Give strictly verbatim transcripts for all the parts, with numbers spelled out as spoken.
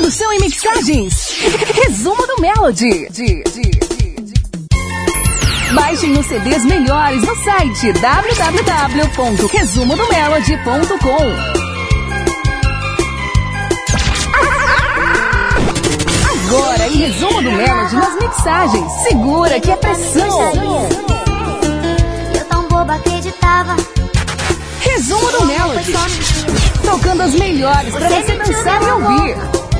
Produção e mixagens. Resumo do Melody. De, de, de, de. Baixem os C Ds melhores no site w w w ponto resumo do melody ponto com. Agora, em Resumo do Melody nas mixagens. Segura que é pressão. Eu tão boba acreditava. Resumo do Melody. Tocando as melhores pra você dançar e ouvir.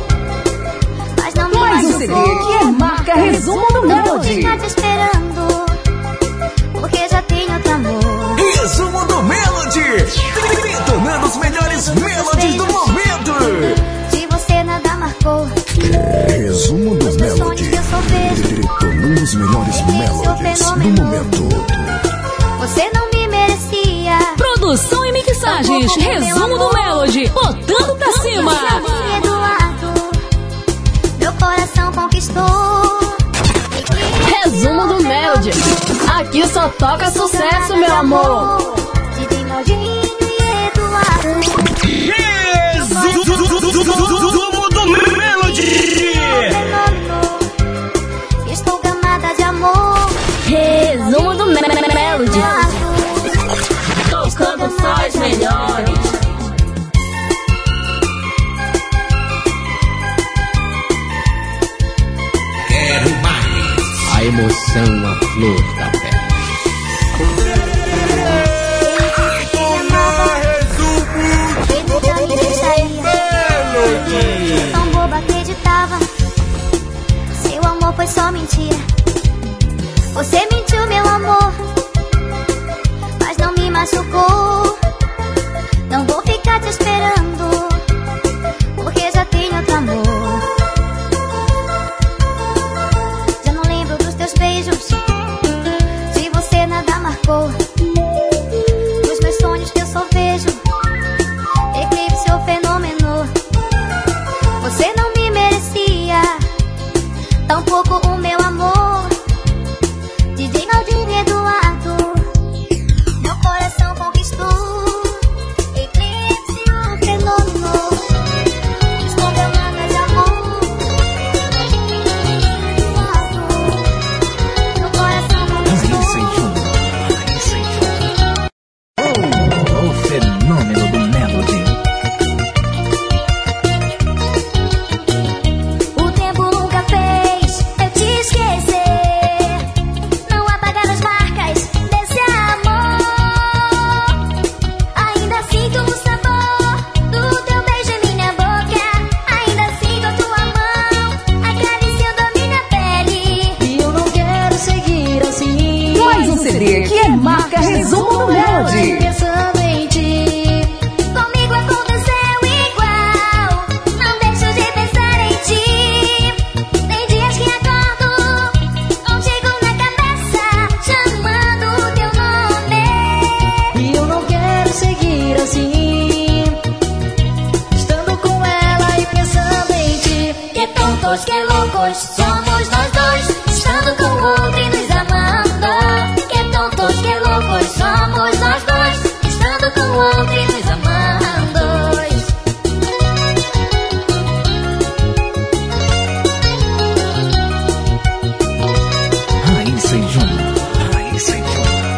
Mais um C D que é marca Resumo do Melody. Ficar te esperando, porque já tenho outro amor. Resumo do Melody. Detonando os melhores melodies do momento. De você nada marcou. Resumo do Melody. Detonando os melhores melodies do momento. Você não me merecia. Produção e mixagens. Resumo do Melody. Botando pra cima. Eduardo, meu coração conquistou. Resumo do Melody. Aqui só toca sucesso, meu amor. De Dinaldinho e Eduardo. Resumo do Melody. Estou gamada de amor. Resumo do Melody. Tocando só as melhores. Quero mais. A emoção, a flor da pele. Tão boba acreditava. Seu amor foi só mentira. Você mentiu, meu amor, mas não me machucou. Não vou ficar te esperando, porque já tenho outro amor. Já não lembro dos teus beijos. De você nada marcou. Nos meus sonhos que eu só vejo eclipse ou fenômeno. Você não me merecia, tampouco o meu amor. D J Naldinho e Eduardo, meu coração conquistou. Eclipse ou fenômeno. Estou gamada de amor. Eduardo, meu coração conquistou. O fenômeno do Melody. O tempo nunca fez eu te esquecer. Não apagar as marcas desse amor. Ainda sinto o sabor do teu beijo em minha boca. Ainda sinto a tua mão acariciando a minha pele. E eu não quero seguir assim. Mais um C D que é marca Resumo do Melody. Pensando em ti. Comigo aconteceu igual. Não deixo de pensar em ti. Tem dias que acordo contigo na cabeça, chamando o teu nome. E eu não quero seguir assim. Estando com ela e pensando em ti. Que tontos, que loucos somos nós dois, estando com o outro e nos amando. Que tontos, que loucos somos nós dois, estando com o outro e nos amando. Raíssa e Júnior. Raíssa e Júnior.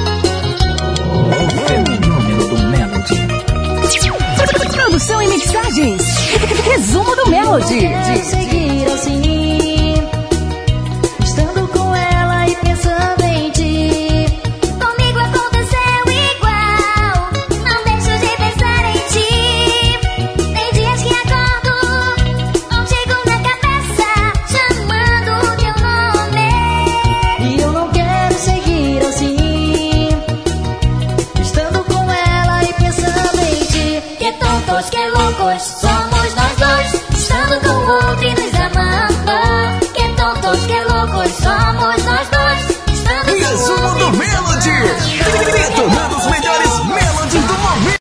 O fenômeno do Melody. Produção e mixagens. Resumo do Melody. Quero seguir assim. Estando com ela e pensando em ti. Comigo aconteceu igual. Não deixo de pensar em ti. Tem dias que acordo contigo na cabeça, chamando o teu nome. E eu não quero seguir assim. Estando com ela e pensando em ti. Que tontos, que loucos somos nós dois, estando com o outro e nos amando. Que tontos, que loucos somos nós dois, estando com o Resumo outro do e nos Melody. amando. Detonando os melhores melodies do momento.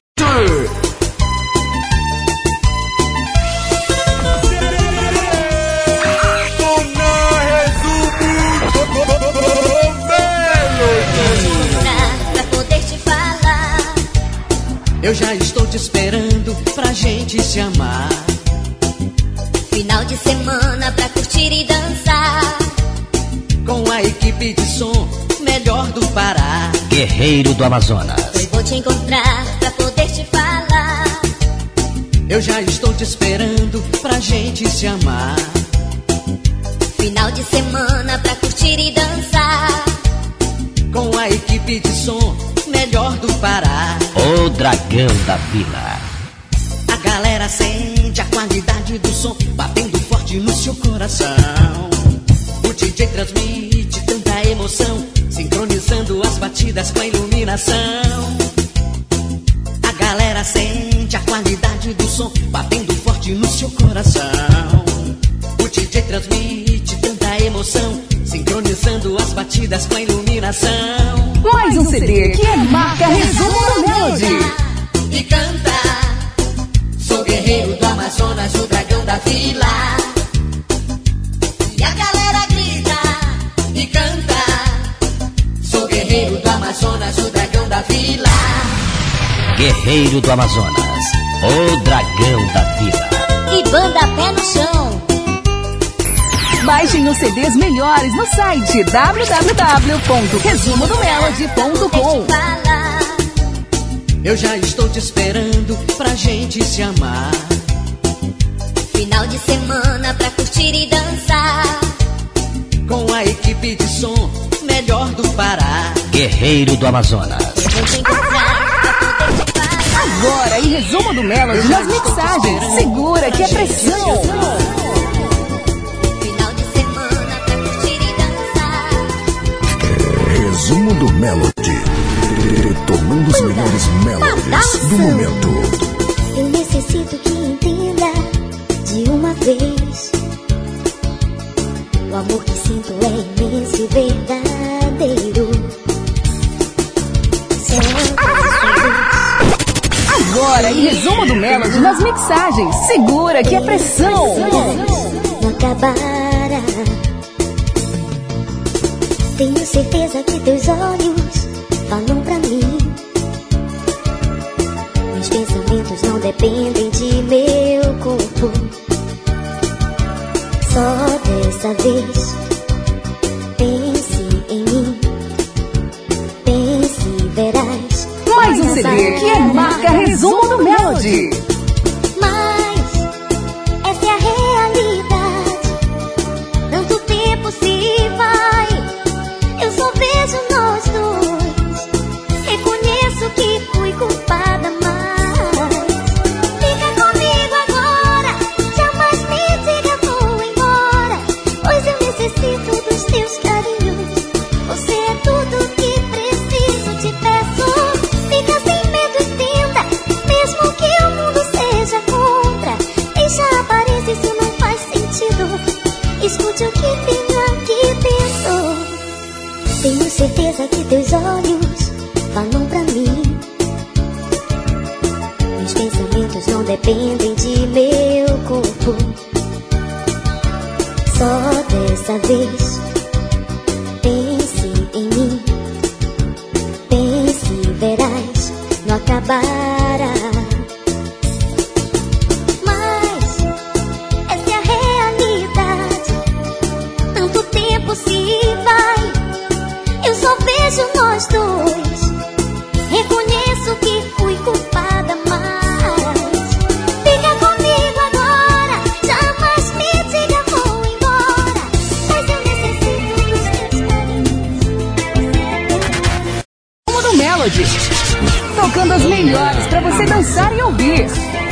Pra poder te falar, Eu já estou te esperando pra gente se amar. de semana pra curtir e dançar. Com a equipe de som melhor do Pará. Guerreiro do Amazonas. Eu vou te encontrar pra poder te falar. Eu já estou te esperando pra gente se amar. Final de semana pra curtir e dançar. Com a equipe de som melhor do Pará. O Dragão da Vila. A galera sente a qualidade do som batendo forte no seu coração. O D J transmite tanta emoção, sincronizando as batidas com a iluminação. A galera sente a qualidade do som batendo forte no seu coração. O D J transmite tanta emoção, sincronizando as batidas com a iluminação. Mais um C D que é marca Resumo do Melody. E canta, sou guerreiro do Amazonas, o dragão da vila. E a galera grita e canta, sou guerreiro do Amazonas, o dragão da vila. Guerreiro do Amazonas, o dragão da vila. E banda pé no chão. Baixem os C Ds melhores no site w w w ponto resumo do melody ponto com. Eu já estou te esperando pra gente se amar. Final de semana pra curtir e dançar. Com a equipe de som melhor do Pará. Guerreiro do Amazonas. Eu vou te encontrar pra poder te falar. Agora em Resumo do Melody nas mixagens. Segura que é pressão. Final de semana pra curtir e dançar. Resumo do Melody. Detonando os melhores melodies do momento. Eu necessito que entenda de uma vez. O amor que sinto é imenso e verdadeiro. Agora em Resumo do Melody nas mixagens. Segura que é pressão. Não acabará. Tenho certeza que teus olhos falam pra mim. Meus pensamentos não dependem de meu corpo. Só dessa vez pense em mim. Pense e verás. Mais um C D que é marca Resumo do Melody. Mas essa é a realidade. Tanto tempo se vai, eu só vejo nós dois. Reconheço que fui culpada, mas fica comigo agora. Jamais me diga vou embora, pois eu necessito dos teus carinhos. Você é tudo que preciso, te peço. Fica sem medo e tenta, mesmo que o mundo seja contra. Deixa aparecer, isso não faz sentido. Escute o que tenho aqui dentro. Tenho certeza que teus olhos falam pra mim. Meus pensamentos não dependem de meu corpo. Só dessa vez pense em mim. Pense e verás, não acabará. Mas essa é a realidade. Tanto tempo se vai, eu só vejo nós dois. Reconheço que fui culpada, mas fica comigo agora. Jamais me diga vou embora, pois eu necessito dos teus carinhos. Resumo do Melody. Tocando as melhores pra você dançar e ouvir.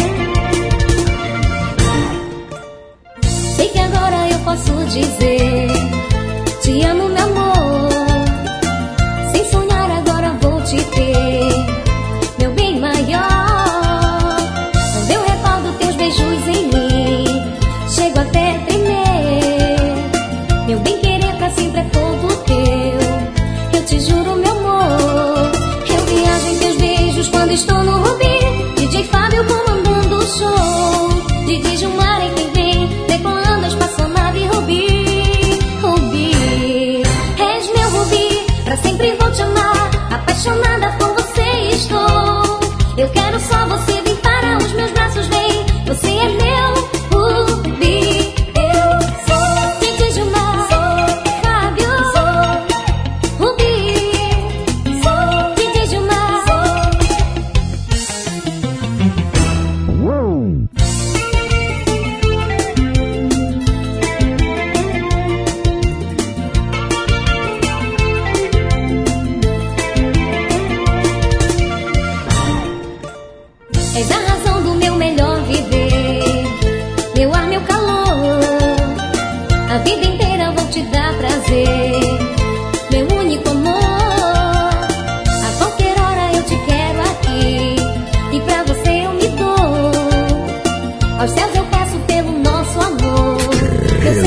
Sei que agora eu posso dizer te amo, meu amor. Sem sonhar agora vou te ter, meu bem maior. Quando eu recordo teus beijos em mim, chego até a tremer. Meu bem querer pra sempre é todo teu, eu te juro, meu amor. Eu viajo em teus beijos quando estou no Rubi. D J Fábio comandando o show, D J Gilmar em quem vem, decolando a espaçonave Rubi.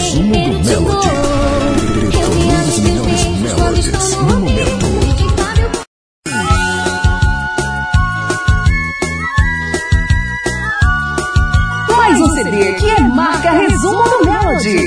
Resumo do Melody. Detonando os melhores melodies no momento. Mais um C D que é marca Resumo do Melody.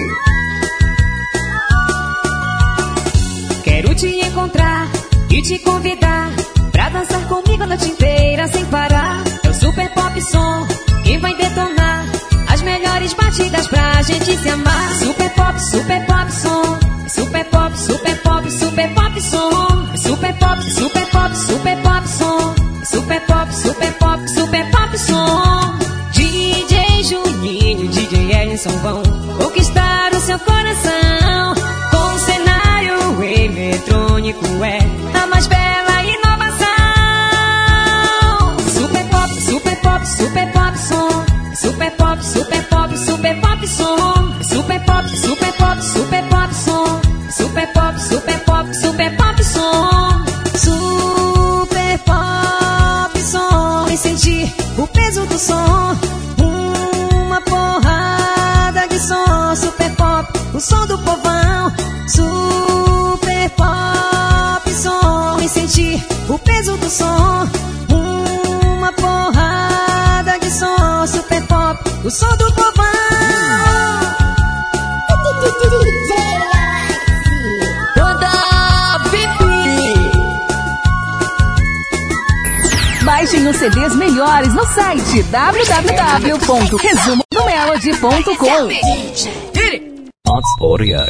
Quero te encontrar e te convidar pra dançar comigo a noite inteira sem parar. É o Super Pop Som que vai detonar as melhores batidas pra gente se amar. Super Pop, Super Pop Som. Super Pop, Super Pop, Super Pop Som. Super Pop, Super Pop, Super Pop Som. Super Pop, Super Pop, Super Pop Som. D J Juninho, D J Ellison vão conquistar o seu coração com um cenário eletrônico, é a mais bela inovação. Super Pop, Super Pop, Super Pop Som. Super Pop, Super Pop, Super Pop Som. Super Pop, Super Pop, Super Pop Som. Super Pop, Super Pop, Super Pop Som. Super Pop Som. E sentir o peso do som. Uma porrada de som. Super Pop, o som do povão. Super Pop Som. E sentir o peso do som. Uma porrada de som. Super Pop, o som do povão. Baixem os C Ds melhores no site w w w ponto resumo do melody ponto com. Audio.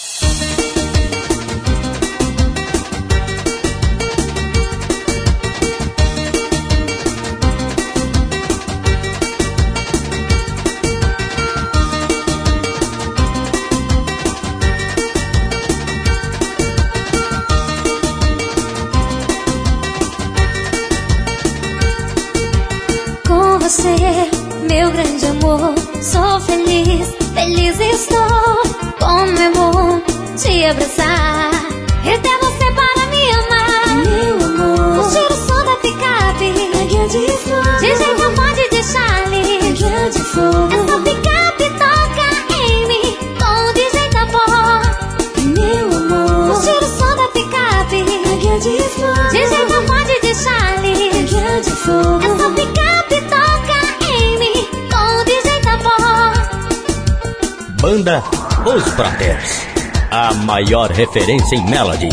Com você, meu grande amor, sou feliz, feliz estou. Como é bom te abraçar, até você para me amar. Meu amor, o cheiro som da picape, águia de fogo, D J Capone de Charlie, águia de fogo. Essa picape toca em mim, com o D J Capó. Meu amor, o cheiro som da picape, águia de fogo, D J Capone de Charlie, águia de fogo. Essa picape toca em mim, com o D J Capó. Banda Os Brothers, a maior referência em melody.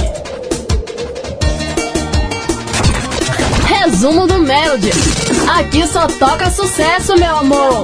Resumo do Melody. Aqui só toca sucesso, meu amor.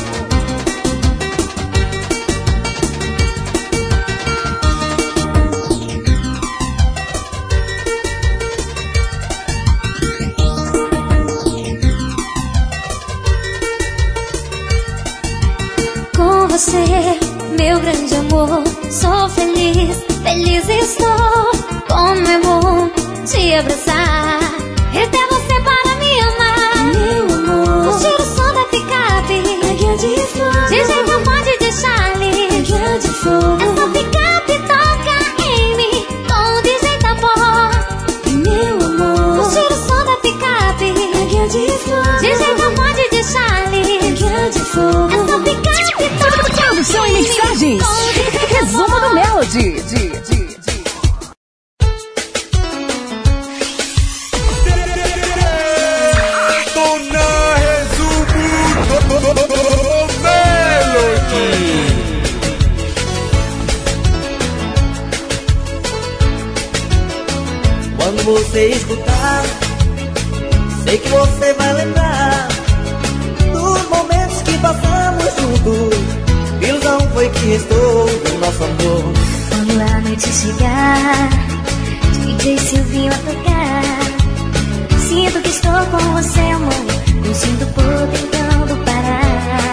Com você, meu grande amor, sou feliz, feliz estou. Como é bom te abraçar, até você para me amar. Meu amor, o cheiro som da picape, águia de fogo, D J Capone de Charlie, águia de fogo. Essa picape toca em mim, com o D J Capó. Meu amor, o cheiro som da picape, águia de fogo, D J Capone de Charlie, águia de fogo. Essa picape toca. Produção e mixagens. Resumo do Melody. De, de, de. Quando você escutar, sei que você vai lembrar dos momentos que passamos juntos. Ilusão foi que restou do nosso amor. Quando a noite chegar, D J Silvinho a tocar, sinto que estou com você, amor. Não sinto por tentando parar.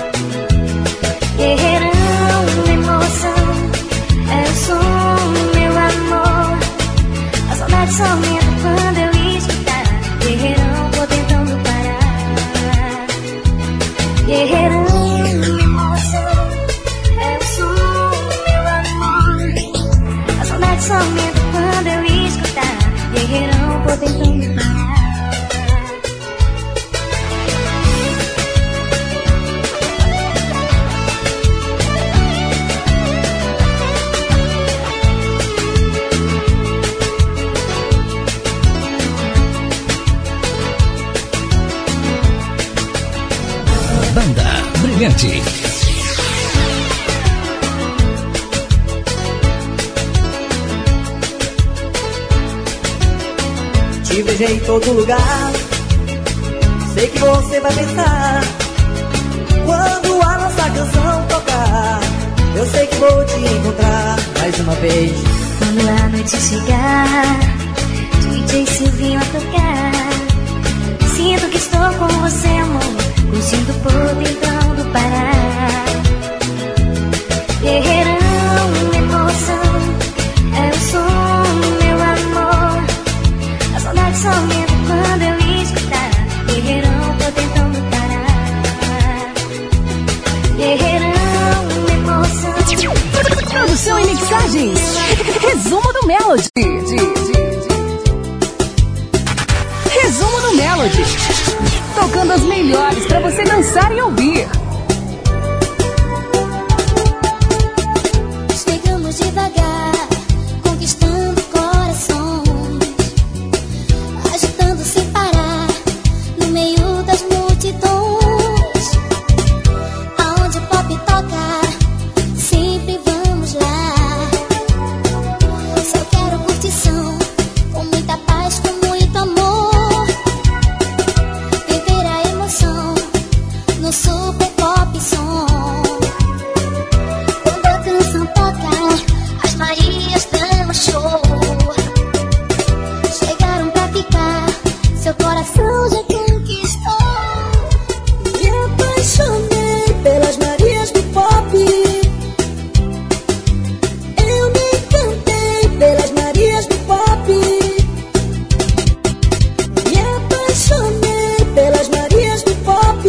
Guerreirão, emoção, é o som, meu amor. A saudade só aumenta quando eu escutar. Guerreirão, vou tentando parar. Guerreirão, só medo quando eu escutar. Guerreirão, vou tentando parar. internet. Te vejo em todo lugar, sei que você vai pensar. Quando a nossa canção tocar, eu sei que vou te encontrar mais uma vez. Quando a noite chegar, D J Silvinho a tocar, sinto que estou com você, amor, curtindo por tentando parar. Guerreirão, emoção, é o som, meu amor. A saudade só aumenta quando eu escutar. Guerreirão, tô tentando parar. Guerreirão, emoção. Produção e mixagens. Resumo do Melody. De, de, de, de. Resumo do Melody. Tocando as melhores pra você dançar e ouvir. Chegamos devagar, conquistando corações, agitando sem parar, no meio das multidões. Aonde o pop toca, sempre vamos lá. Só quero curtição, com muita paz, com muito amor. Viver a emoção no super pop som. Quando a canção toca, as Marias dão um show. Chegaram pra ficar, seu coração já conquistou. Me apaixonei pelas Marias do pop. Eu me encantei pelas Marias do pop. Me apaixonei pelas Marias do pop.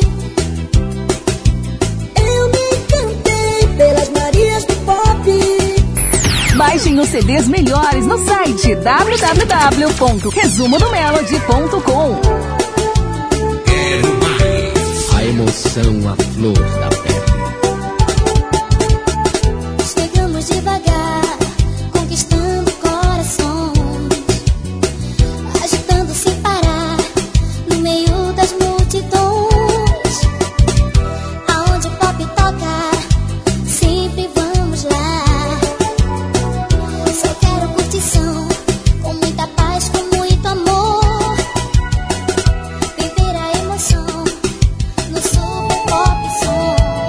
Eu me encantei pelas Marias do pop. Baixem os C Ds melhores no site w w w ponto resumo do melody ponto com. Quero mais. A emoção, a flor da pele. Chegamos devagar, conquistando corações, agitando sem parar, no meio das multidões. Aonde o pop toca, sempre vamos lá. Só quero curtição, com muita paz, com muito amor. Viver a emoção no super pop som.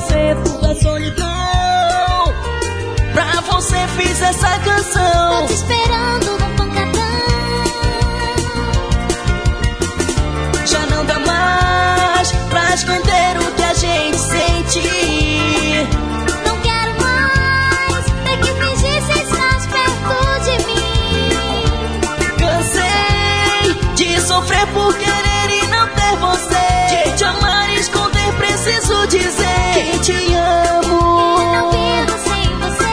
você tudo é solidão. Pra você fiz essa canção. Tô te esperando no pancadão. Já não dá mais pra esconder o que a gente sente. Não quero mais ter que fingir se estás perto de mim. Cansei de sofrer por querer e não ter você. De te amar e esconder, preciso dizer que te amo. Não vivo sem você.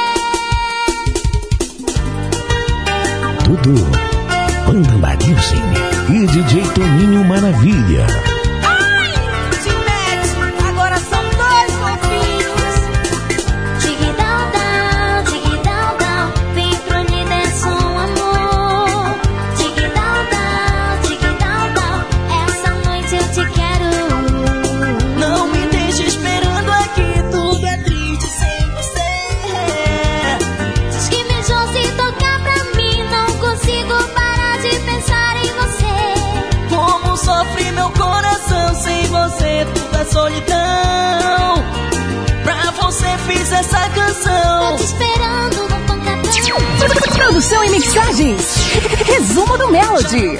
Tudo Banda Marilson e D J Toninho Maravilha. Ai, Timex, agora são dois fofinhos. Tigidão, down, tigidão, down. Vem pro universo, amor. Tigidão, down, tigidão, down. Essa noite eu te quero. Não me deixe esperando aqui, tudo é triste sem você. Diz que me enjoa se tocar pra mim. Não consigo parar de pensar em você. Como sofre meu coração sem você, tudo é solidão. Pra você fiz essa canção. Tô te esperando no pancadão. Produção e mixagens. Resumo do Melody.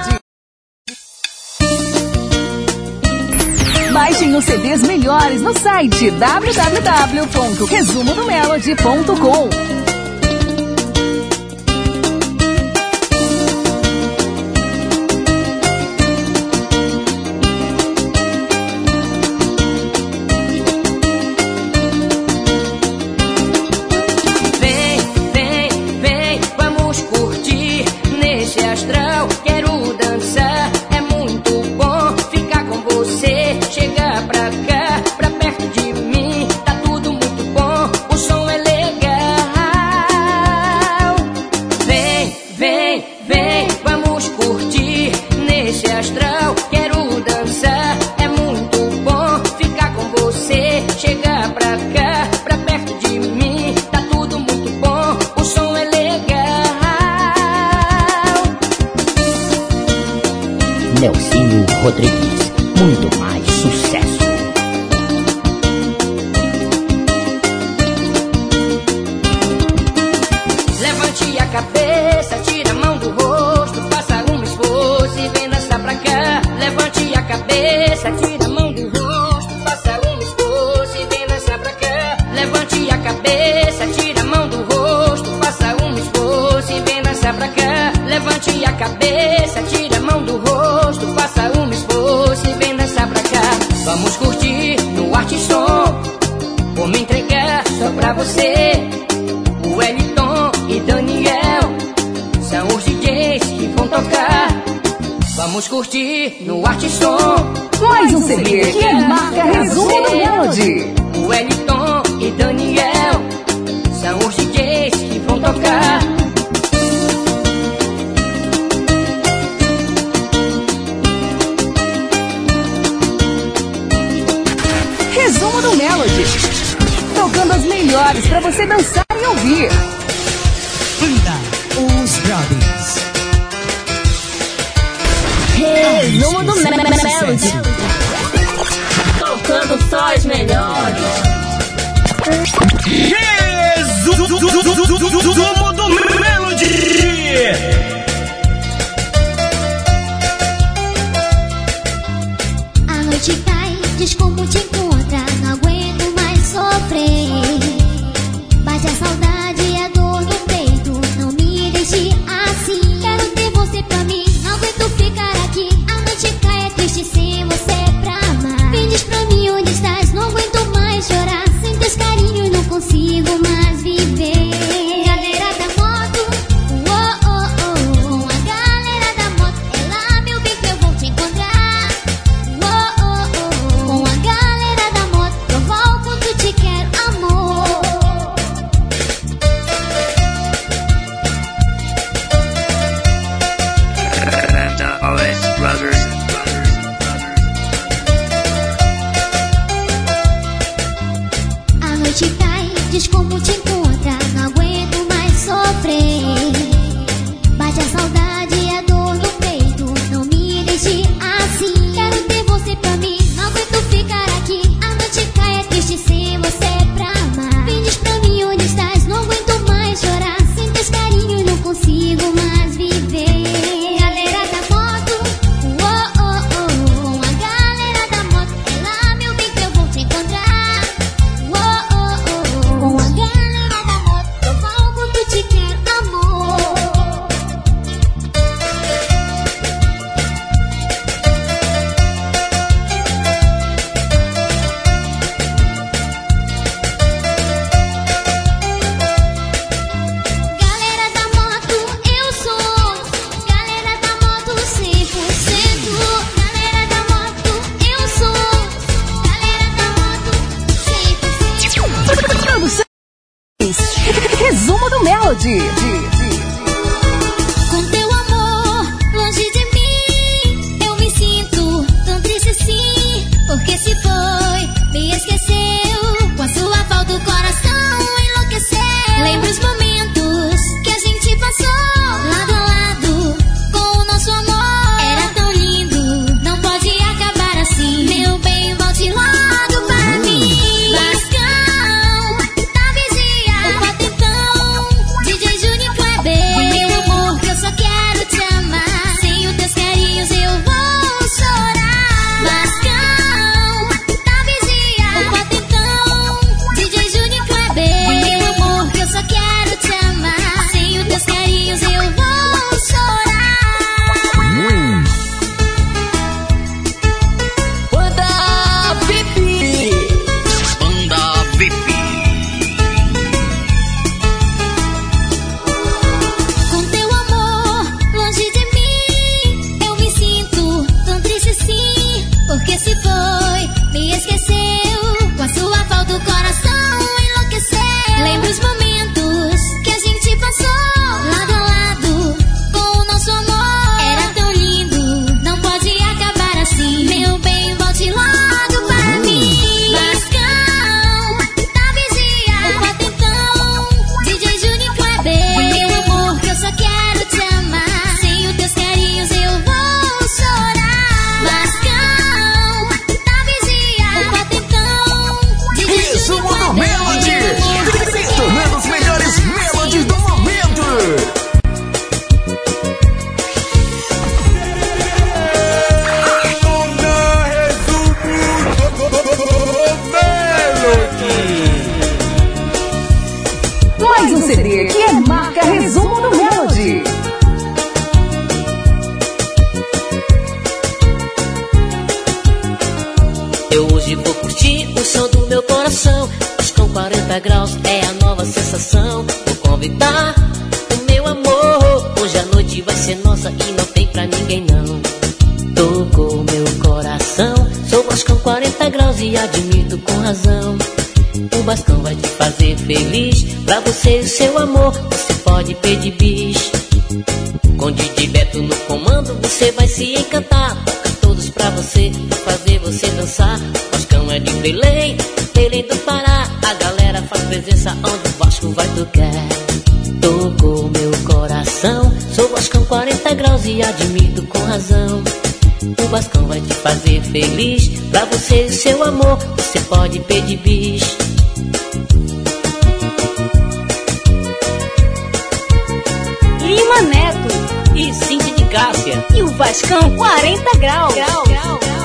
Baixem os C Ds melhores no site w w w ponto resumo do melody ponto com. Vem, vem, vem, vamos curtir nesse astral. Quero dançar, é muito bom ficar com você. Chegar pra cá, pra perto de mim, tá tudo muito bom. O som é legal. Vem, vem, vem, vamos curtir nesse astral. Quero dançar, é muito bom ficar com você. Chegar pra cá, pra perto de mim, tá tudo muito bom. O som é legal. Nelsinho Rodrigues, muito mais sucesso. Levante a cabeça, tira a mão do rosto, faça um esforço e vem dançar pra cá. Levante a cabeça, tira a mão do rosto, faça um esforço e vem dançar pra cá. Levante a cabeça, tira a mão do rosto, faça um esforço e vem dançar pra cá. Levante a cabeça, tira a mão do rosto, faça um esforço e vem dançar pra cá. Vamos curtir no arte e som, vou me entregar só pra você. O Wellington e Daniel são os D Js que vão tocar. Vamos curtir no arte e som. Mais um C D que marca Resumo do Melody. O Wellington e Daniel são os D Js que vão tocar. Resumo do Melody. Tocando as melhores pra você dançar e ouvir. Banda Os Brothers. Resumo do Melody. Tocando só as melhores. Resumo do Melody. A noite cai, diz como te encontra. Não aguento mais sofrer. Bate a saudade e a dor no peito. Não me deixe assim. Quero ter você pra mim. Não aguento ficar aqui. A noite cai, é triste sem você pra amar. Vem, diz pra mim onde estás. Não aguento mais chorar. Sem teus carinhos não consigo mais viver. Galera da moto, oh, oh, oh. Com a galera da moto, é lá, meu bem, que eu vou te encontrar. Oh, oh, oh. Com a galera da moto, provar o quanto te quero, amor. A noite cai, diz como te encontra. Não aguento mais sofrer. Bate a saudade e a dor no peito. Não me deixe assim. Quero ter você pra mim. Não aguento ficar aqui. A noite cai, é triste pra ninguém não. Tocou meu coração, sou Boscão quarenta graus e admito com razão. O Boscão vai te fazer feliz, pra você e seu amor, você pode pedir bis. Com Didi Beto no comando, você vai se encantar. Toca todos pra você, pra fazer você dançar. Boscão é de Belém, Belém do Pará. A galera faz presença onde o Bosco vai tocar. Tocou meu coração, sou Boscão quarenta graus e admito com razão. O Boscão vai te fazer feliz, pra você e seu amor, você pode pedir bis. Lima Neto e Cindy de Cássia e o Vascão quarenta graus. Grau, grau, grau.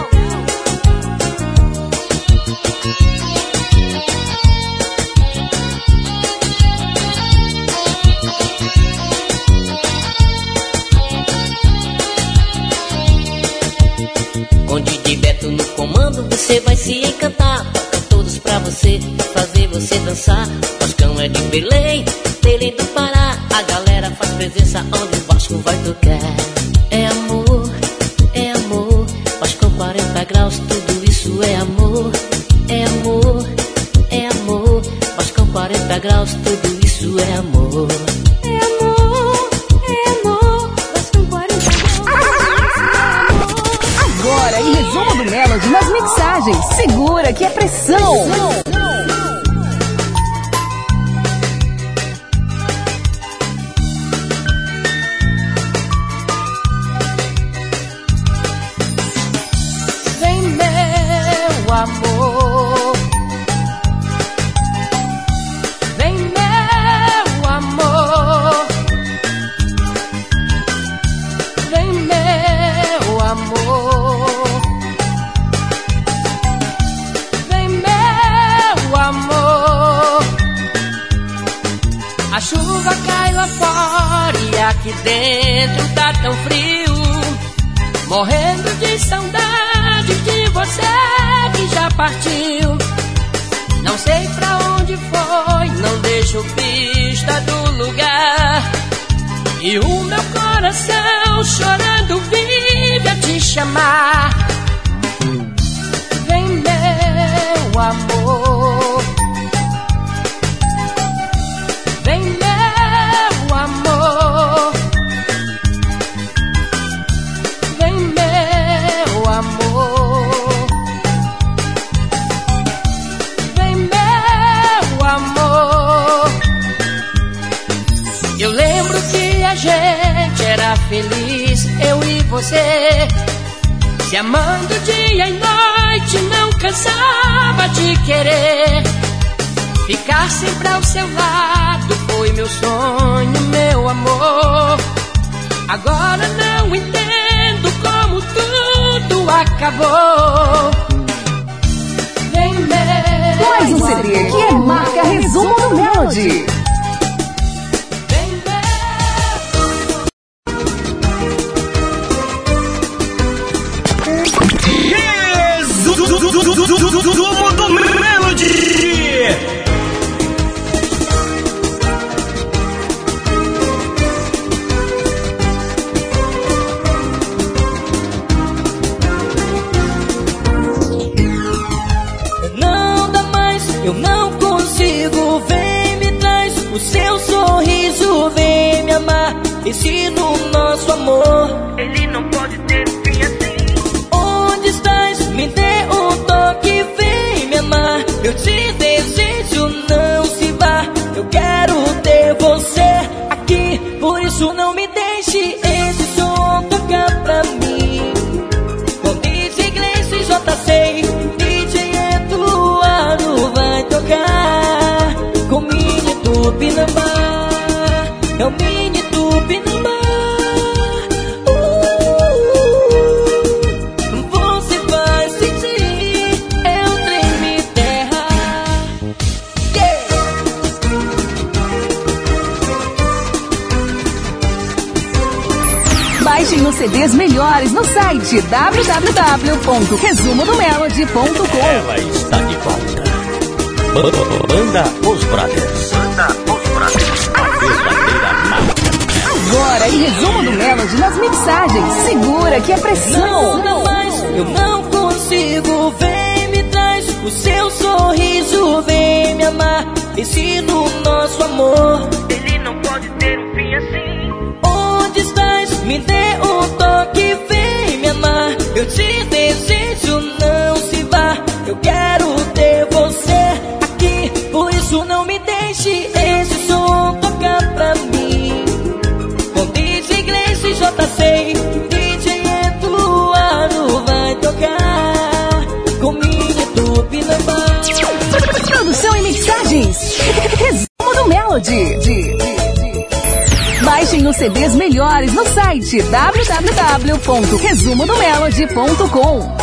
Com Didi Beto no comando, você vai se encantar. Toca todos pra você, fazer você dançar. Boscão é de Belém, Belém do Pará. A galera faz presença onde o Bosco vai tocar. É amor, é amor. Boscão quarenta graus, tudo isso é amor. É amor, é amor. Boscão quarenta graus, tudo isso é amor. É amor, é amor. Boscão quarenta graus. Agora, em resumo do Melody nas mixagens. Segura que é pressão. pressão. Vem, meu amor. Vem, meu amor. Vem, meu amor. Vem, meu amor. A chuva cai lá fora e aqui dentro tá tão frio. Morrendo de saudade de você que já partiu. Não sei pra onde foi, não deixo pista do lugar. E o meu coração chorando vive a te chamar. Vem, meu amor. Vem, meu amor. Vem, meu amor. Vem, meu amor. Eu lembro que a gente era feliz, eu e você, se amando dia e noite, não cansava de querer. Ficar sempre ao seu lado foi meu sonho, meu amor. Agora não entendo como tudo acabou. Vem, meu Mais um C D que é marca resumo do Melody. Resumo do Melody. Não dá mais, eu não consigo. Vem, me traz o seu sorriso. Vem me amar, ensina o nosso amor. Ele não pode ter fim assim. Onde estás? Me dê um toque. Vem me amar, eu te desejo, não se vá. Eu quero ter você aqui, por isso não me deixe esse som tocar pra mim. Com D J Gleice e J C, D J Eduardo vai tocar. Com Mini Tupinambá, é o Mini Tupinambá. Uh, você vai sentir, é o treme terra. Yeah. Baixem os C Ds melhores no site w w w ponto resumo do melody ponto com. Ela está de volta. Banda Os Brothers. Banda Os Brothers. A verdadeira marca. Agora, em Resumo do Melody nas mixagens. Segura que é pressão. Não, não mais, eu não consigo. Vem, me traz o seu sorriso. Vem me amar, pense no nosso amor. Ele não pode ter um fim assim. Onde estás? Me dê um toque. Vem me amar, eu te desejo, não se vá. Eu quero ter você aqui, por isso não me deixe esse som tocar pra mim. Com D J Grace e J C, D J Eduardo vai tocar comigo, Tupinambá. Produção e mixagens. Resumo do Melody. De, de, de. Baixem os C Ds melhores no site w w w ponto resumo do melody ponto com.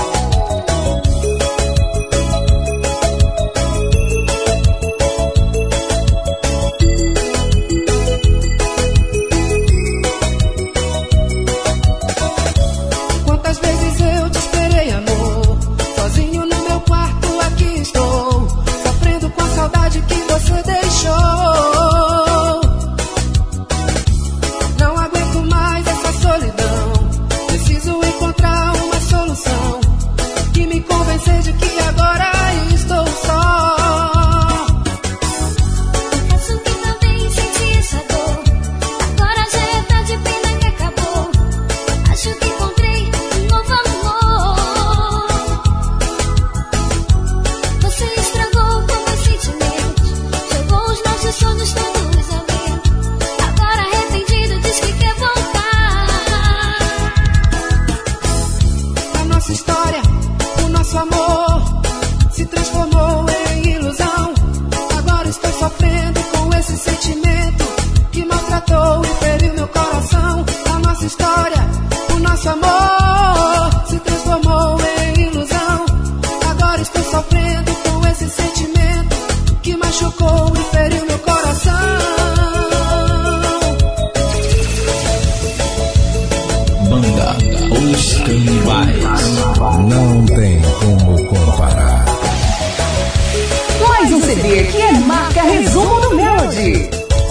Não tem como comparar. Mais um C D que é marca Resumo do Melody.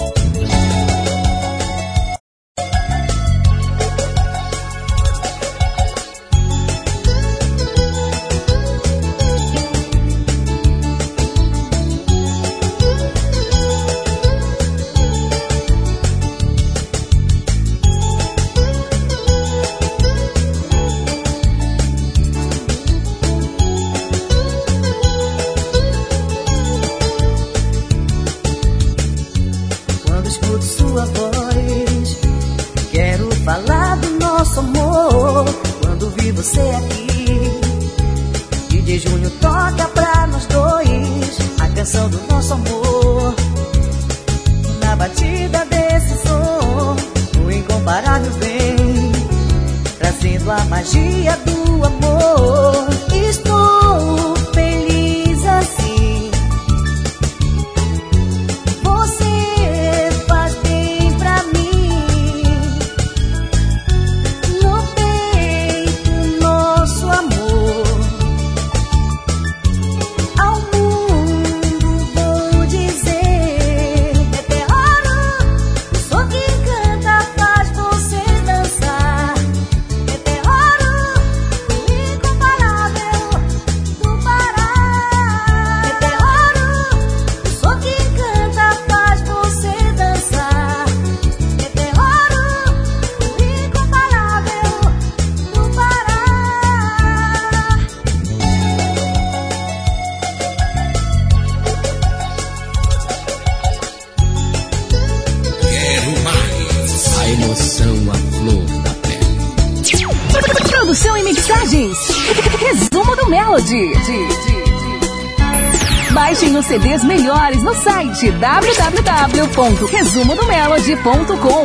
Baixem os C Ds melhores no site w w w ponto resumo do melody ponto com.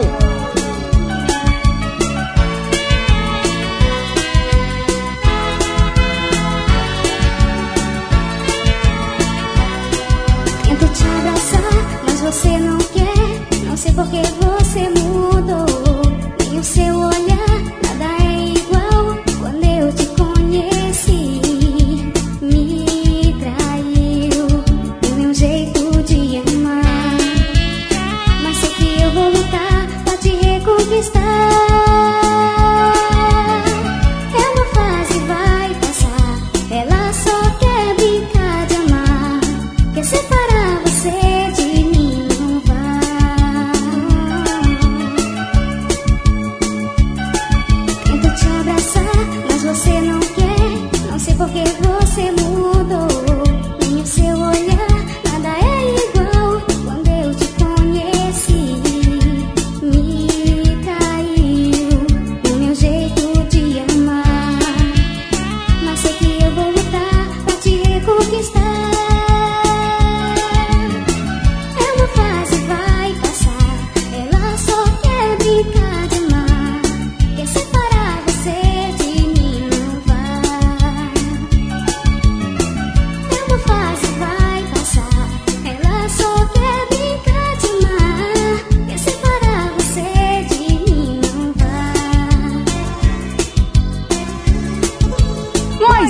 Tento te abraçar, mas você não quer. Não sei por que você mudou. Nem o seu olhar, nada é igual. Quando eu te conheci, me traiu. Deu meu jeito de amar, mas sei que eu vou lutar pra te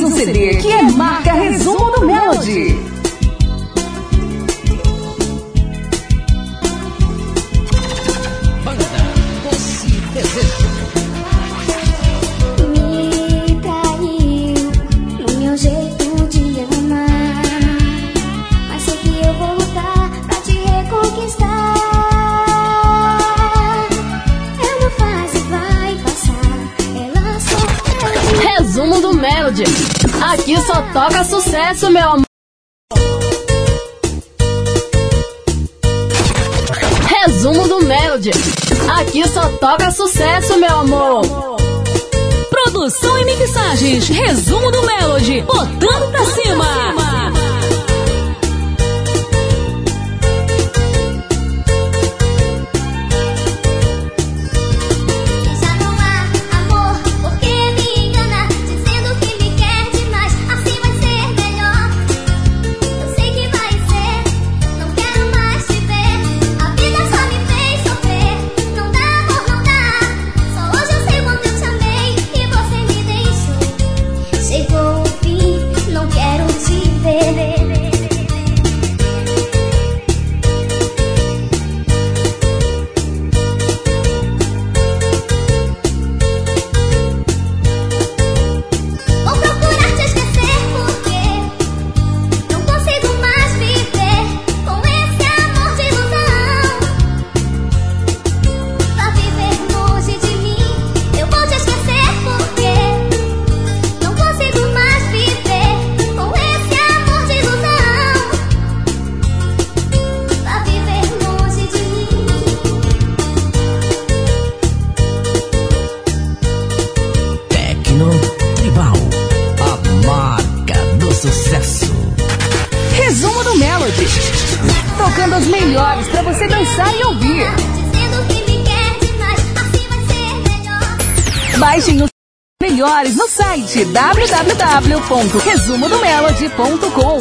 um C D que é marca Resumo do Melody. Banda Doce Desejo. Me traiu no meu jeito de amar, mas sei que eu vou lutar pra te reconquistar. É uma fase, vai passar, ela só... Resumo do Melody. Aqui só toca sucesso, meu amor. Resumo do Melody. Aqui só toca sucesso, meu amor. Produção e mixagens. Resumo do Melody. Botando pra cima. Chegou o fim, não quero te ver. Vou procurar te esquecer porque não consigo mais viver com esse amor de ilusão. Pra viver longe de mim, eu vou te esquecer porque não consigo mais viver com esse amor de ilusão. Pra viver longe de mim. Tecno Tribal, a marca do sucesso. Resumo do Melody. Tocando as melhores pra você dançar e ouvir. Dizendo que me quer demais, assim vai ser melhor. Baixem os melhores no site w w w ponto resumo do melody ponto com.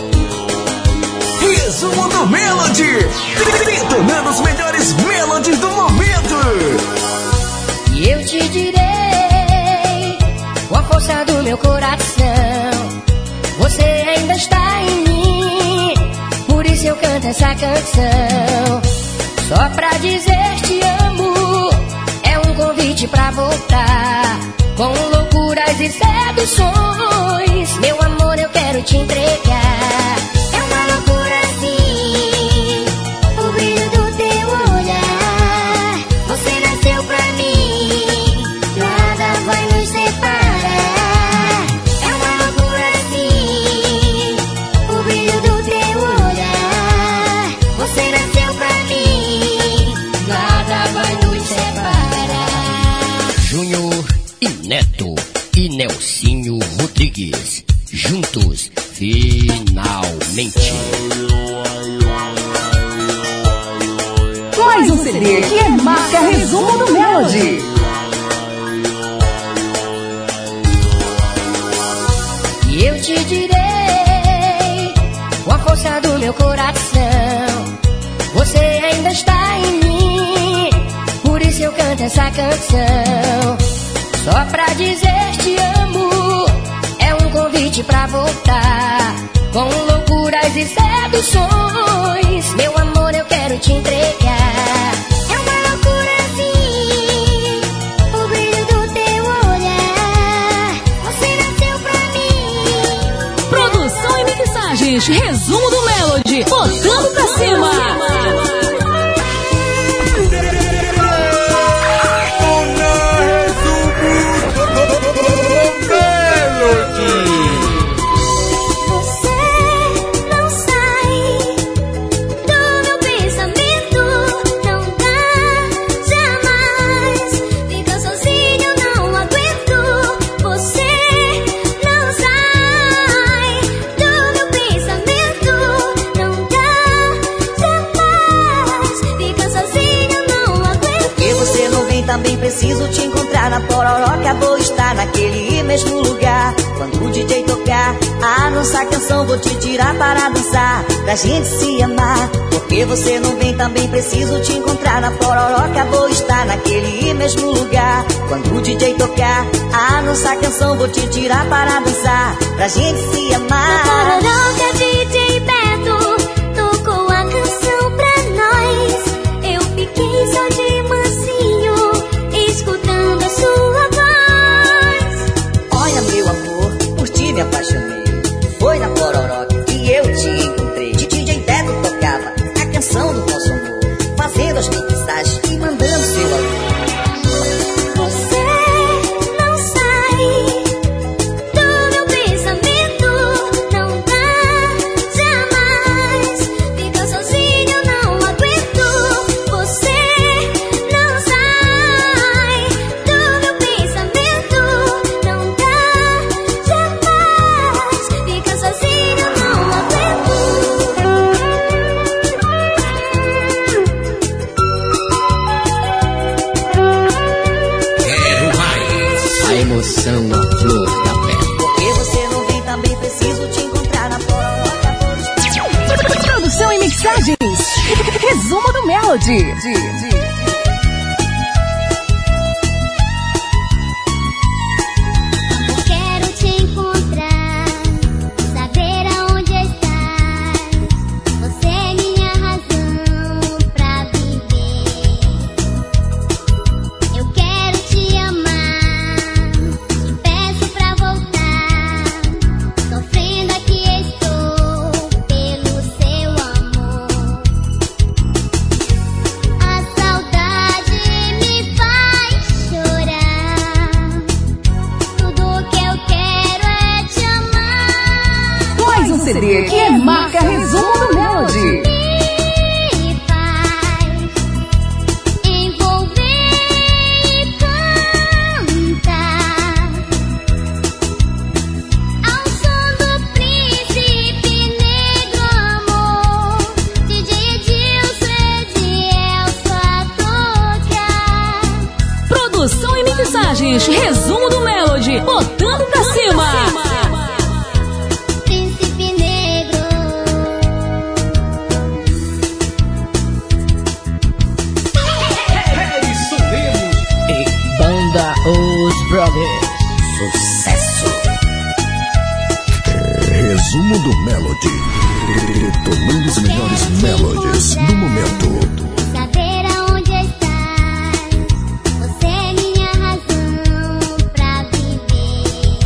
Resumo do Melody. Detonando os melhores melodies do momento. E eu te direi, com a força do meu coração, você ainda está em mim. Por isso eu canto essa canção, só pra dizer te amo. É um convite pra voltar, com loucuras e seduções. Meu amor, eu quero te entregar. É uma loucura assim, o brilho do teu olhar. Você nasceu pra mim, nada vai nos separar. É uma loucura assim, o brilho do teu olhar. Você nasceu pra mim, nada vai nos separar. Júnior e Neto e Nelsinho Rodrigues, juntos, finalmente. Mais um C D que é marca Resumo do Melody. E eu te direi, com a força do meu coração, você ainda está em mim. Por isso eu canto essa canção, só pra dizer te amo. É um convite pra voltar, com loucuras e seduções. Meu amor, eu quero te entregar. É uma loucura assim, o brilho do teu olhar. Você nasceu pra mim. Produção e mixagens. Resumo do Melody. Botando pra cima. Também preciso te encontrar na Pororoca. Vou estar naquele mesmo lugar quando o D J tocar. A não nossa canção vou te tirar para dançar, pra gente se amar. Porque você não vem, também preciso te encontrar. Na Pororoca vou estar naquele mesmo lugar. Quando o D J tocar a nossa canção vou te tirar para dançar, pra gente se amar. Na Pororoca D J Beto tocou a canção pra nós. Eu fiquei só de mansinho escutando a sua voz. Olha meu amor, por ti me apaixonei. Foi na Pororoca que eu te encontrei. D J Beto tocava a canção do nosso amor, fazendo as mixagens e mandando seu amor. Você não sai do meu pensamento, não dá jamais. Fica sozinho, não aguento. Você não sai do meu pensamento, não dá jamais. Fica sozinho, não aguento. Quero mais. A emoção, a flor da pele. Porque você não vem, também preciso te encontrar. Na Pororoca vou estar. Produção e mixagens. Resumo do Melody. De, de, de. Eu quero te encontrar, saber aonde estás. Você é minha razão pra viver. Eu quero te amar, te peço pra voltar. Sofrendo aqui estou pelo seu amor. A saudade me faz chorar. Tudo que eu quero é te amar. Mais um C D que é marca Resumo do Melody. Me faz envolver e cantar ao som do príncipe negro, amor. D J Edilson, Ediel, só tocar. Produção e mixagens. Resumo do Melody. Botando pra cima. Príncipe negro. E banda Os Brothers. Sucesso. Resumo do Melody. Detonando os melhores melodies do momento. Saber aonde estás. Você é minha razão pra viver.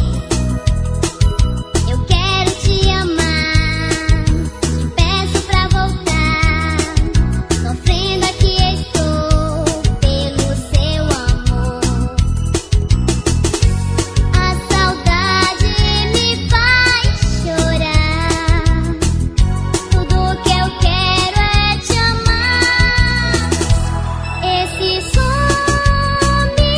Eu quero te amar, te peço pra voltar. Sofrendo aqui estou pelo seu amor. A saudade me faz chorar. Tudo que eu quero é te amar. Esse som me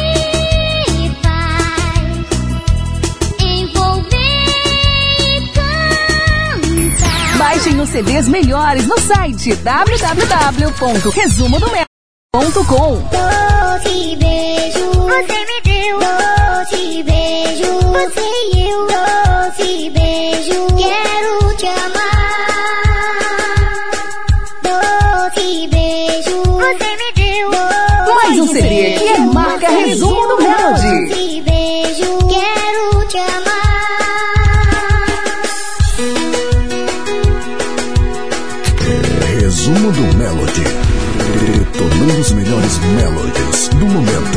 faz envolver e cantar. Baixem os C Ds melhores no site w w w ponto resumo do melody ponto com. Doce beijo, você me deu. Doce beijo, você e eu. Doce beijo, quero te amar. Doce beijo, você me deu. Mais um C D que é marca Resumo do Melody. Doce beijo, quero te amar. Resumo do Melody. Detonando os melhores melodies do momento.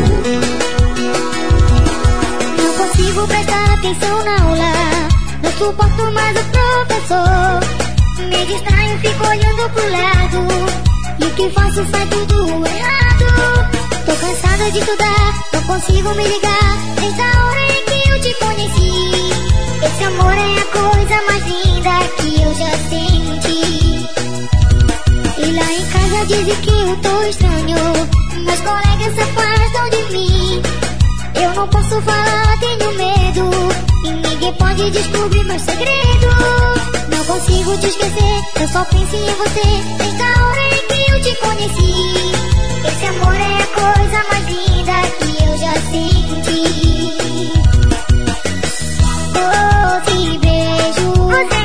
Não consigo prestar atenção na aula, não suporto mais o professor. Me distraio, fico olhando pro lado, e o que faço sai tudo errado. Tô cansada de estudar, não consigo me ligar, desde a hora em que eu te conheci. Esse amor é a coisa mais linda que eu já senti. E lá em casa dizem que eu tô estranho, meus colegas se afastam de mim. Eu não posso falar, tenho medo, e ninguém pode descobrir meu segredo. Não consigo te esquecer, eu só penso em você, desde a hora em que eu te conheci. Esse amor é a coisa mais linda que eu já senti. Doce beijo, você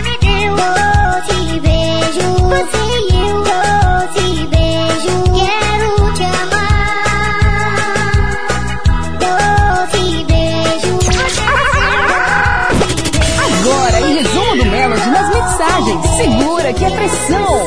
mensagens. Segura que é pressão.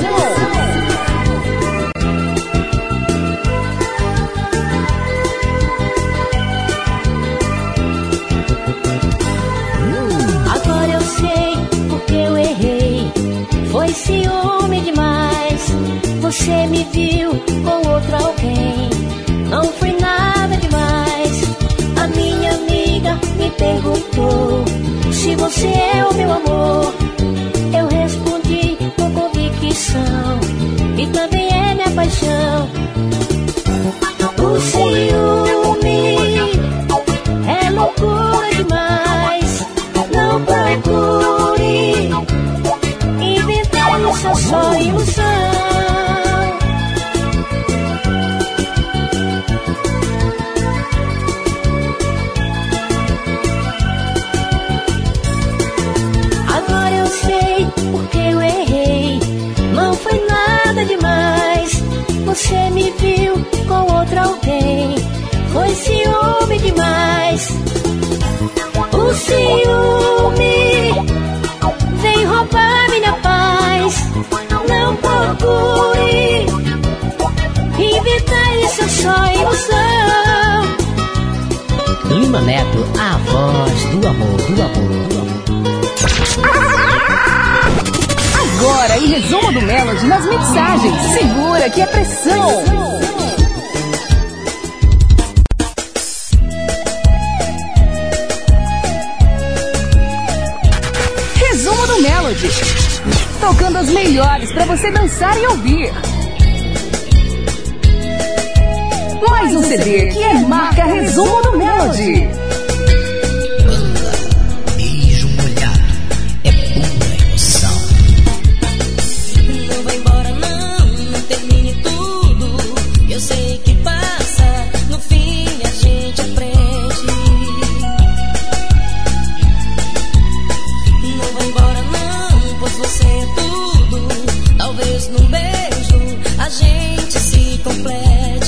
Agora eu sei porque eu errei. Foi ciúme demais. Você me viu com outro alguém. Não foi nada demais. A minha amiga me perguntou se você é o meu amor. Eu respondi com convicção e também é minha paixão. O ciúme é loucura demais. Não procure inventar isso, é só ilusão. Agora eu sei porque eu errei. Não foi nada demais. Você me viu com outro alguém. Foi ciúme demais. O ciúme vem roubar minha paz. Não procure inventar isso, é só ilusão. Lima Neto, a voz do amor, do amor, do amor. Agora, em resumo do Melody nas mixagens. Segura que é pressão. Resumo do Melody. Tocando as melhores pra você dançar e ouvir. Mais um C D que é marca Resumo do Melody. Beijo molhado é pura emoção. Não vai embora não, não termine tudo. Eu sei que passa, no fim a gente aprende. Não vai embora não, pois você é tudo. Talvez num beijo a gente se complete.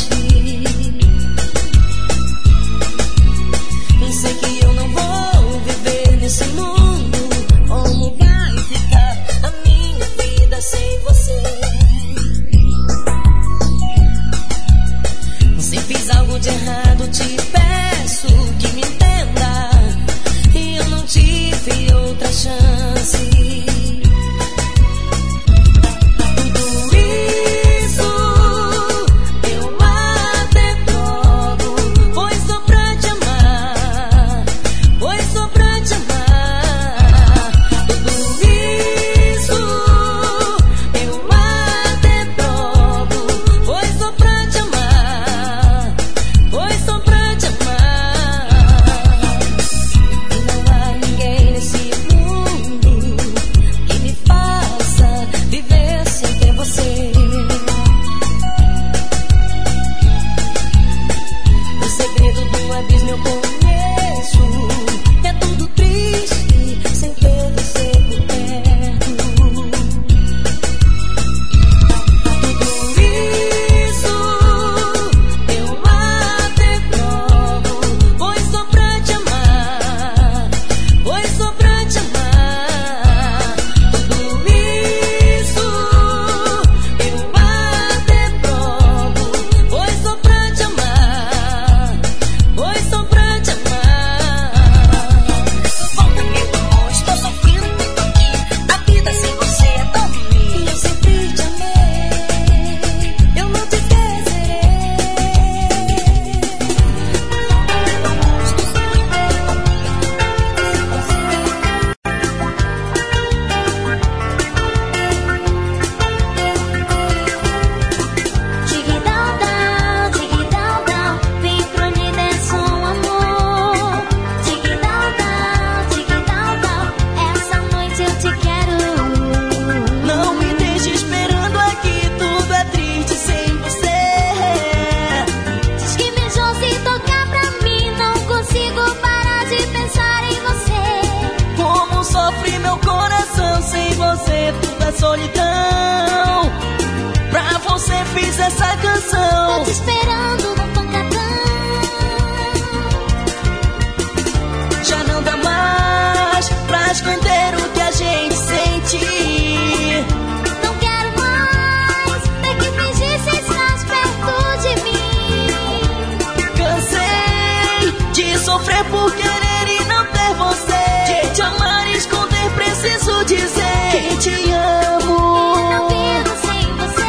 Sei que eu não vou viver nesse mundo. Como vai ficar a minha vida sem você? Se fiz algo de errado, te peço que me entenda. E eu não tive outra chance. Tudo isso eu até troco, pois só pra te amar. Foi só pra te amar. Tudo isso eu até troco. Foi só pra te amar. Foi só pra te amar. Não há ninguém nesse mundo que me faça viver sem ter você. O segredo do abismo eu conheço. É tudo triste sem ter você por perto. Tudo isso eu até troco. Foi só pra te amar. Foi só pra te amar. Tudo isso eu até troco. Foi só pra te amar. Foi só pra te amar. Volta que eu não estou sofrendo tanto aqui. A vida sem você é tão ruim. Eu sempre te amei. Eu não te esquecerei. Tiggy down down, tiggy down down, vem pra onde desce um amor. Tiggy down down, tiggy down down, essa noite eu te quero. Não me deixe esperando aqui, tudo é triste sem você. Diz que beijou se tocar pra mim, não consigo parar de pensar em você. Como sofre meu coração sem você, tudo é solidão. Pra você fiz essa canção. Tô te esperando no pancadão. Já não dá mais pra esconder o que a gente sente. sofrer por querer e não ter você. Te amar e esconder, preciso dizer que te amo. Eu não vivo sem você.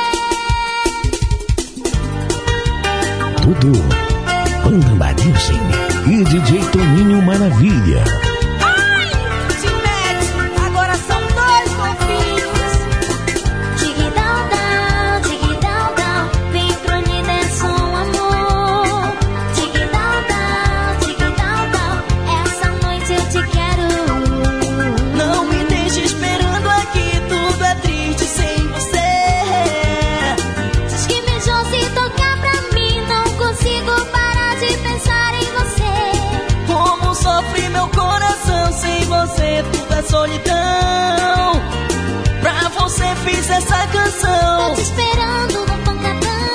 Tudo. Banda Marilson e D J Toninho Maravilha. Ai, Timete, agora são dois golfinhos. Digidão, down, digidão, down. Vem pro universo, amor. Digidão, down, digidão, down. Essa noite eu te quero. Não me deixe esperando aqui, tudo é triste sem você. Diz que beijou se tocar pra mim, não consigo parar de pensar em você. Como sofre meu coração sem você, tudo é solidão. Pra você fiz essa canção. Tô te esperando no pancadão.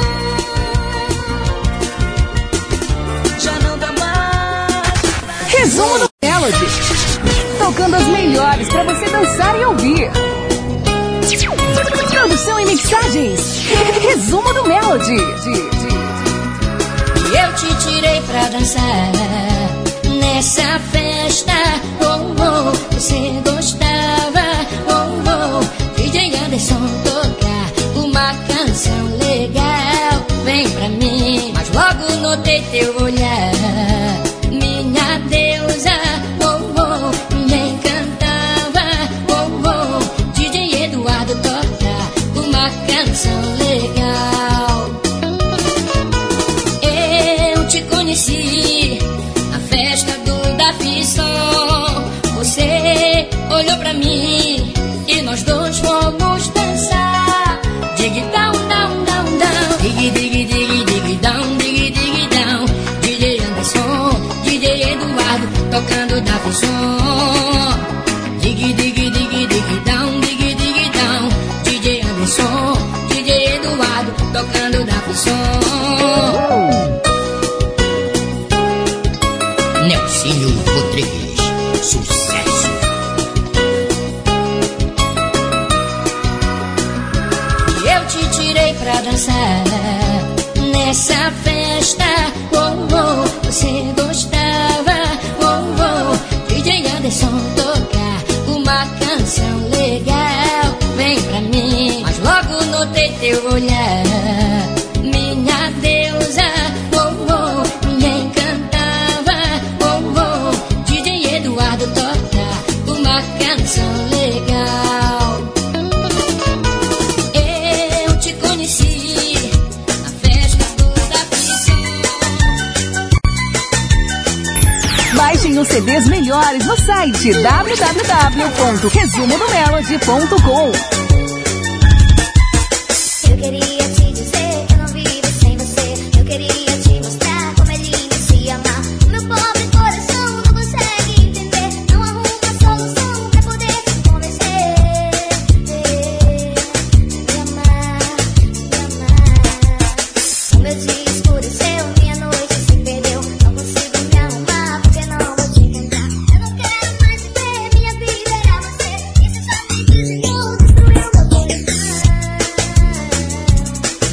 Já não dá mais. Resumo do Melody. Tocando as melhores pra você dançar e ouvir. Produção e mixagens. Resumo do Melody. E eu te tirei pra dançar nessa festa. Oh, oh, você gostava. Oh, oh, D J Anderson tocar uma canção legal. Vem pra mim, mas logo notei teu olhar. Minha deusa, oh, oh, me encantava. Oh, oh, D J Eduardo toca uma canção legal. Eu te conheci na festa do Dafisson. Você olhou pra mim e nós dois fomos dançar. Dig down, down, down, down. Dig, dig, dig, dig down, dig, dig down. D J Anderson, D J Eduardo tocando Dafisson. Dig, dig, dig, dig down, dig, dig down. D J Anderson, D J Eduardo tocando Dafisson. Nelsinho Rodrigues, sucesso. E eu te tirei pra dançar nessa festa. Oh, oh, você gostava. Oh, oh, D J Anderson tocar uma canção legal. Vem pra mim, mas logo notei teu olhar. Minha deusa, oh, oh, me encantava. Oh, oh, D J Eduardo toca uma canção legal. Eu te conheci na festa do Dafisson. Baixem os C Ds melhores no site w w w ponto resumo do melody ponto com. Eu queria te dizer que eu não vivo sem você. Eu queria te mostrar como é lindo se amar. O meu pobre coração não consegue entender. Não arruma solução pra poder te convencer. Me amar, me amar. O meu dia escureceu, minha noite se perdeu. Não consigo me arrumar porque não vou te encontrar. Eu não quero mais te ver, minha vida era você. E se só me desejou, destruiu meu coração.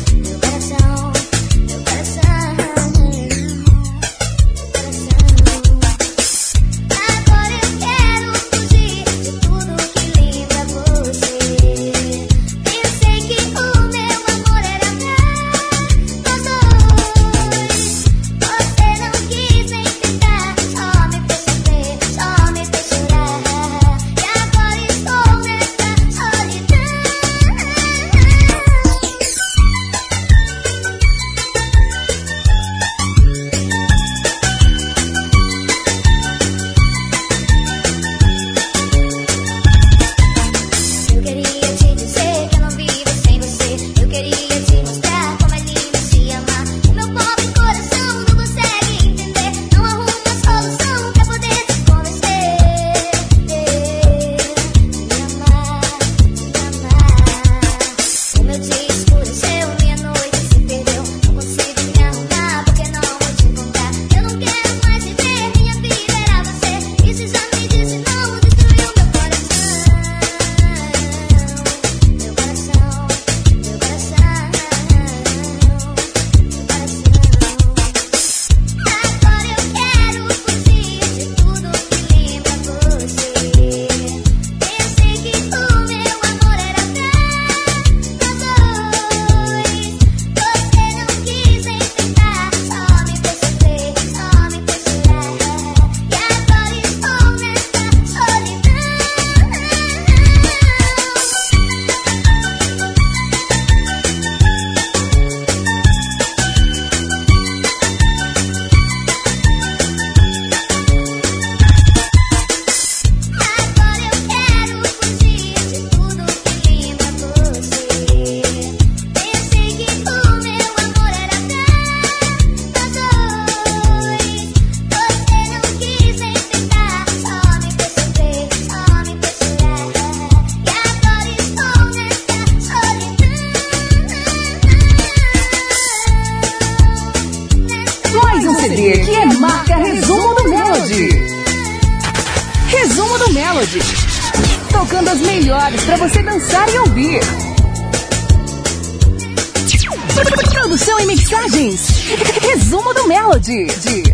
do Melody. Tocando as melhores pra você dançar e ouvir. Produção e mixagens. Resumo do Melody.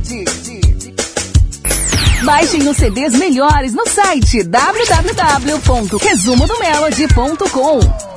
Baixem os C Ds melhores no site w w w ponto resumo do melody ponto com.